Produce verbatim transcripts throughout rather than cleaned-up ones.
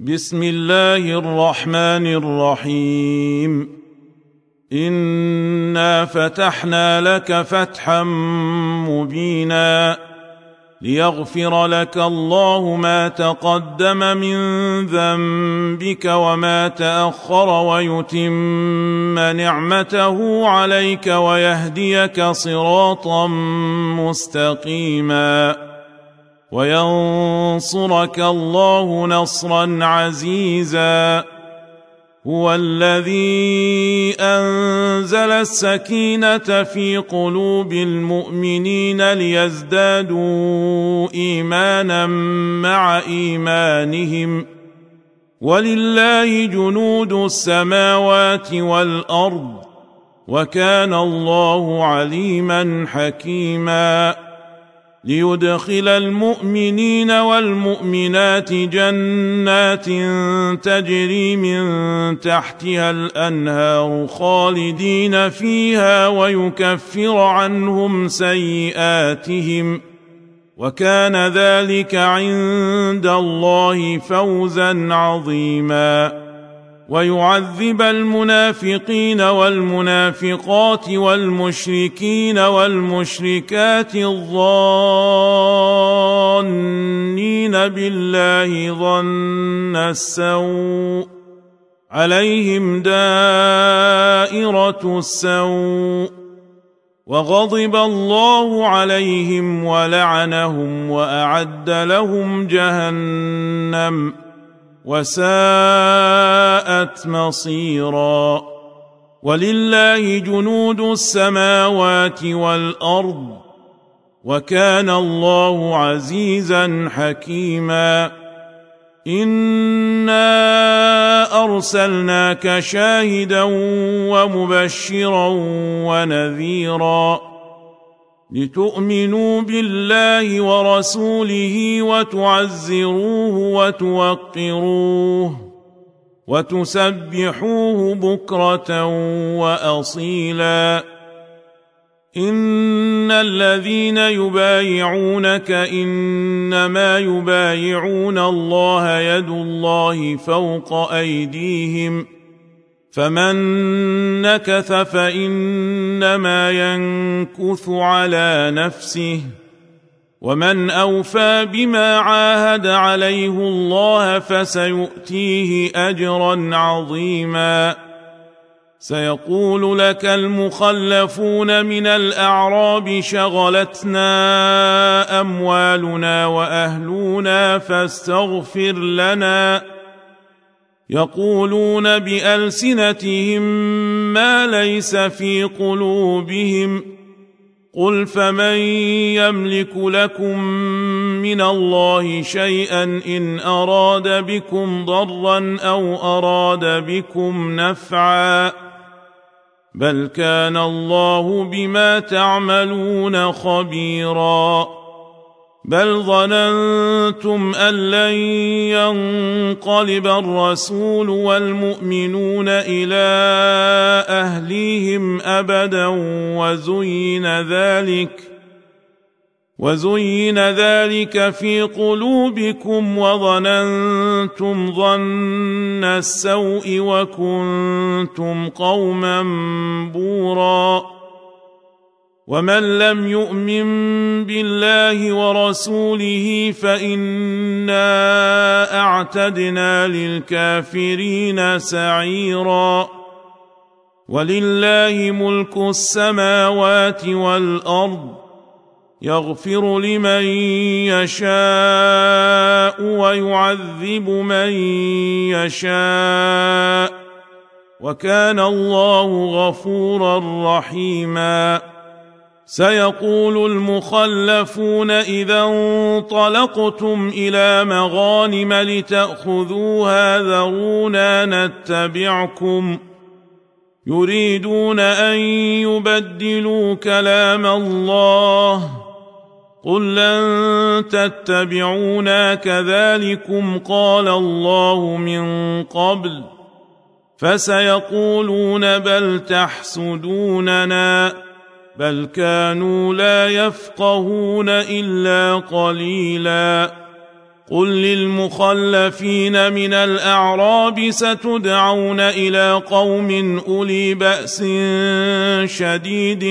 بسم الله الرحمن الرحيم. إنا فتحنا لك فتحا مبينا ليغفر لك الله ما تقدم من ذنبك وما تأخر ويتم نعمته عليك ويهديك صراطا مستقيما وينصرك الله نصرا عزيزا. هو الذي أنزل السكينة في قلوب المؤمنين ليزدادوا إيمانا مع إيمانهم ولله جنود السماوات والأرض وكان الله عليما حكيما. ليدخل المؤمنين والمؤمنات جنات تجري من تحتها الأنهار خالدين فيها ويكفر عنهم سيئاتهم وكان ذلك عند الله فوزا عظيما. ويعذب المنافقين والمنافقات والمشركين والمشركات الظانين بالله ظن السوء عليهم دائرة السوء وغضب الله عليهم ولعنهم وأعد لهم جهنم وساءت مصيرا. ولله جنود السماوات والأرض وكان الله عزيزا حكيما. إنا أرسلناك شاهدا ومبشرا ونذيرا لتؤمنوا بالله ورسوله وتعزروه وتوقروه وتسبحوه بكرة وأصيلا. إن الذين يبايعونك إنما يبايعون الله يد الله فوق أيديهم فمن نكث فإنما ينكث على نفسه ومن أوفى بما عاهد عليه الله فسيؤتيه أجرا عظيما. سيقول لك المخلفون من الأعراب شغلتنا أموالنا وأهلنا فاستغفر لنا يقولون بألسنتهم ما ليس في قلوبهم قل فمن يملك لكم من الله شيئا إن أراد بكم ضرا أو أراد بكم نفعا بل كان الله بما تعملون خبيرا. بل ظننتم أن لن ينقلب الرسول والمؤمنون إلى أهليهم أبدا وزين ذلك وزين ذلك في قلوبكم وظننتم ظن السوء وكنتم قوما بورا. ومن لم يؤمن بالله ورسوله فإنا أعتدنا للكافرين سعيرا. ولله ملك السماوات والأرض يغفر لمن يشاء ويعذب من يشاء وكان الله غفورا رحيما. سيقول المخلفون إذا انطلقتم إلى مغانم لتأخذوها ذرونا نتبعكم يريدون أن يبدلوا كلام الله قل لن تتبعونا كذلكم قال الله من قبل فسيقولون بل تحسدوننا بل كانوا لا يفقهون إلا قليلا قل للمخلفين من الأعراب ستدعون إلى قوم أولي بأس شديد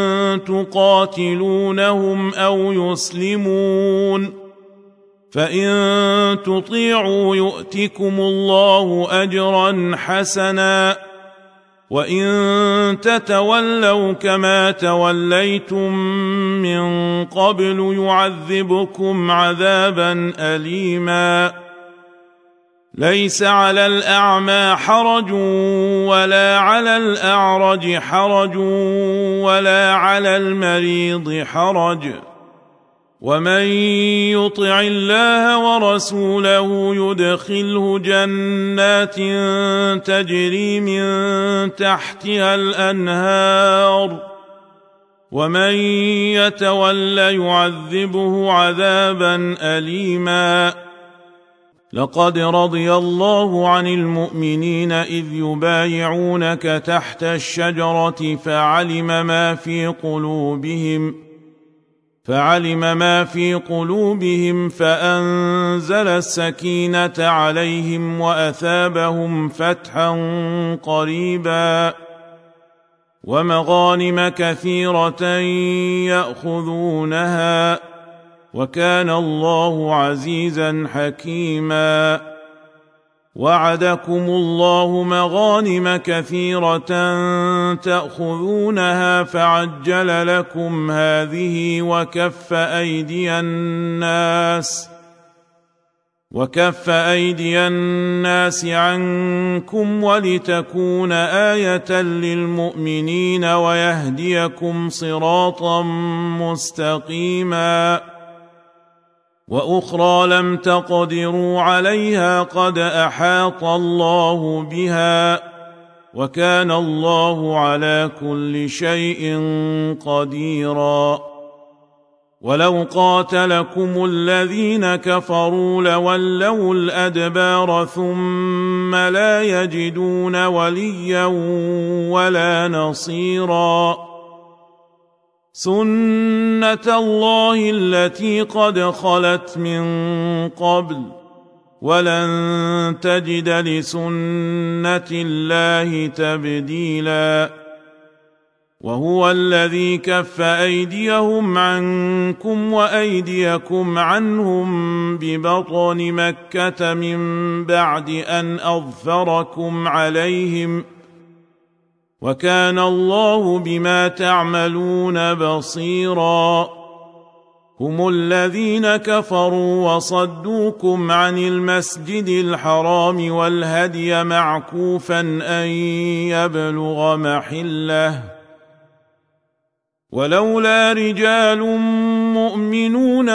تقاتلونهم أو يسلمون فإن تطيعوا يؤتكم الله أجرا حسنا وإن تتولوا كما توليتم من قبل يعذبكم عذابا أليما ليس على الأعمى حرج ولا على الأعرج حرج ولا على المريض حرج ومن يطع الله ورسوله يدخله جنات تجري من تحتها الأنهار ومن يتولى يعذبه عذابا أليما لقد رضي الله عن المؤمنين إذ يبايعونك تحت الشجرة فعلم ما في قلوبهم فعلم ما في قلوبهم فأنزل السكينة عليهم وأثابهم فتحا قريبا ومغانم كثيرة يأخذونها وكان الله عزيزا حكيما وعدكم الله مغانم كثيرة تأخذونها فعجل لكم هذه وكف أيدي الناس وكف أيدي الناس عنكم ولتكون آية للمؤمنين ويهديكم صراطا مستقيما وأخرى لم تقدروا عليها قد أحاط الله بها وكان الله على كل شيء قديرا ولو قاتلكم الذين كفروا لولوا الأدبار ثم لا يجدون وليا ولا نصيرا سنة الله التي قد خلت من قبل ولن تجد لسنة الله تبديلا وهو الذي كف أيديهم عنكم وأيديكم عنهم ببطن مكة من بعد أن أظفركم عليهم وكان الله بما تعملون بصيرا هم الذين كفروا وصدوكم عن المسجد الحرام والهدي معكوفا أن يبلغ محله ولولا رجال مؤمنون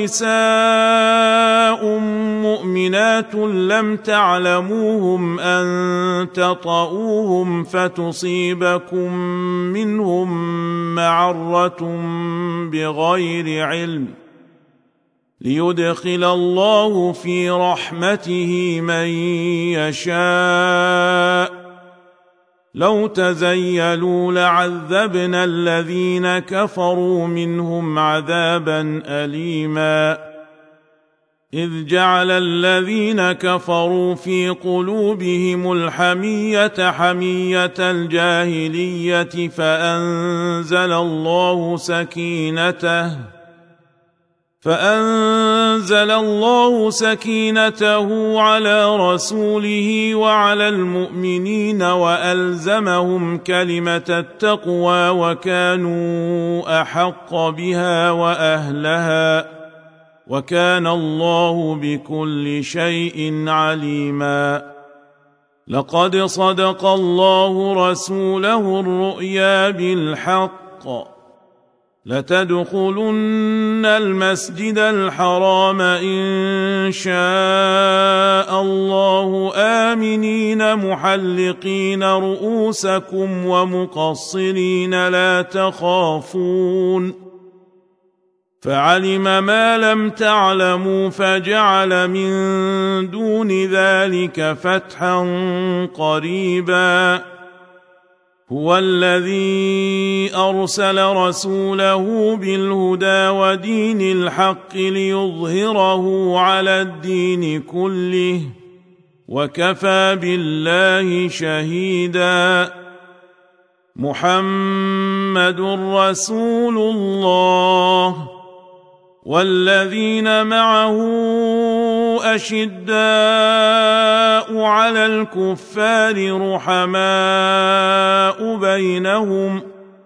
ونساء مؤمنات لم تعلموهم أن تطؤوهم فتصيبكم منهم معرة بغير علم ليدخل الله في رحمته من يشاء لو تزيلوا لعذبنا الذين كفروا منهم عذابا أليما إذ جعل الذين كفروا في قلوبهم الحمية حمية الجاهلية فأنزل الله سكينته فأنزل الله سكينته على رسوله وعلى المؤمنين وألزمهم كلمة التقوى وكانوا أحق بها وأهلها وكان الله بكل شيء عليما لقد صدق الله رسوله الرؤيا بالحق لتدخلن المسجد الحرام إن شاء الله آمنين محلقين رؤوسكم ومقصرين لا تخافون فعلم ما لم تعلموا فجعل من دون ذلك فتحا قريبا هو الذي أرسل رسوله بالهدى ودين الحق ليظهره على الدين كله وكفى بالله شهيدا. محمد رسول الله والذين معه أشداء على الكفار رحماء بينهم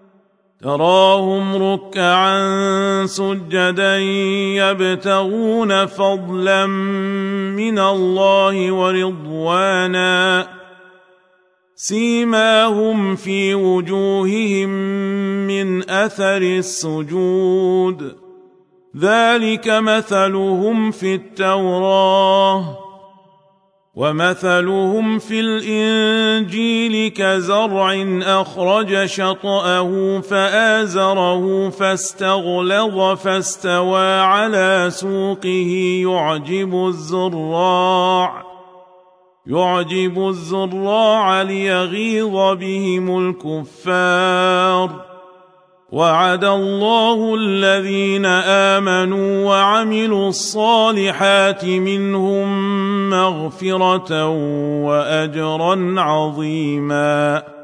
تراهم ركعا سجدا يبتغون فضلا من الله ورضوانا سيماهم في وجوههم من أثر السجود ذلك مثلهم في التوراة ومثلهم في الإنجيل كزرع أخرج شطأه فآزره فاستغلظ فاستوى على سوقه يعجب الزراع يعجب الزراع ليغيظ بهم الكفار. وعد الله الذين آمنوا وعملوا الصالحات منهم مغفرة وأجرا عظيما.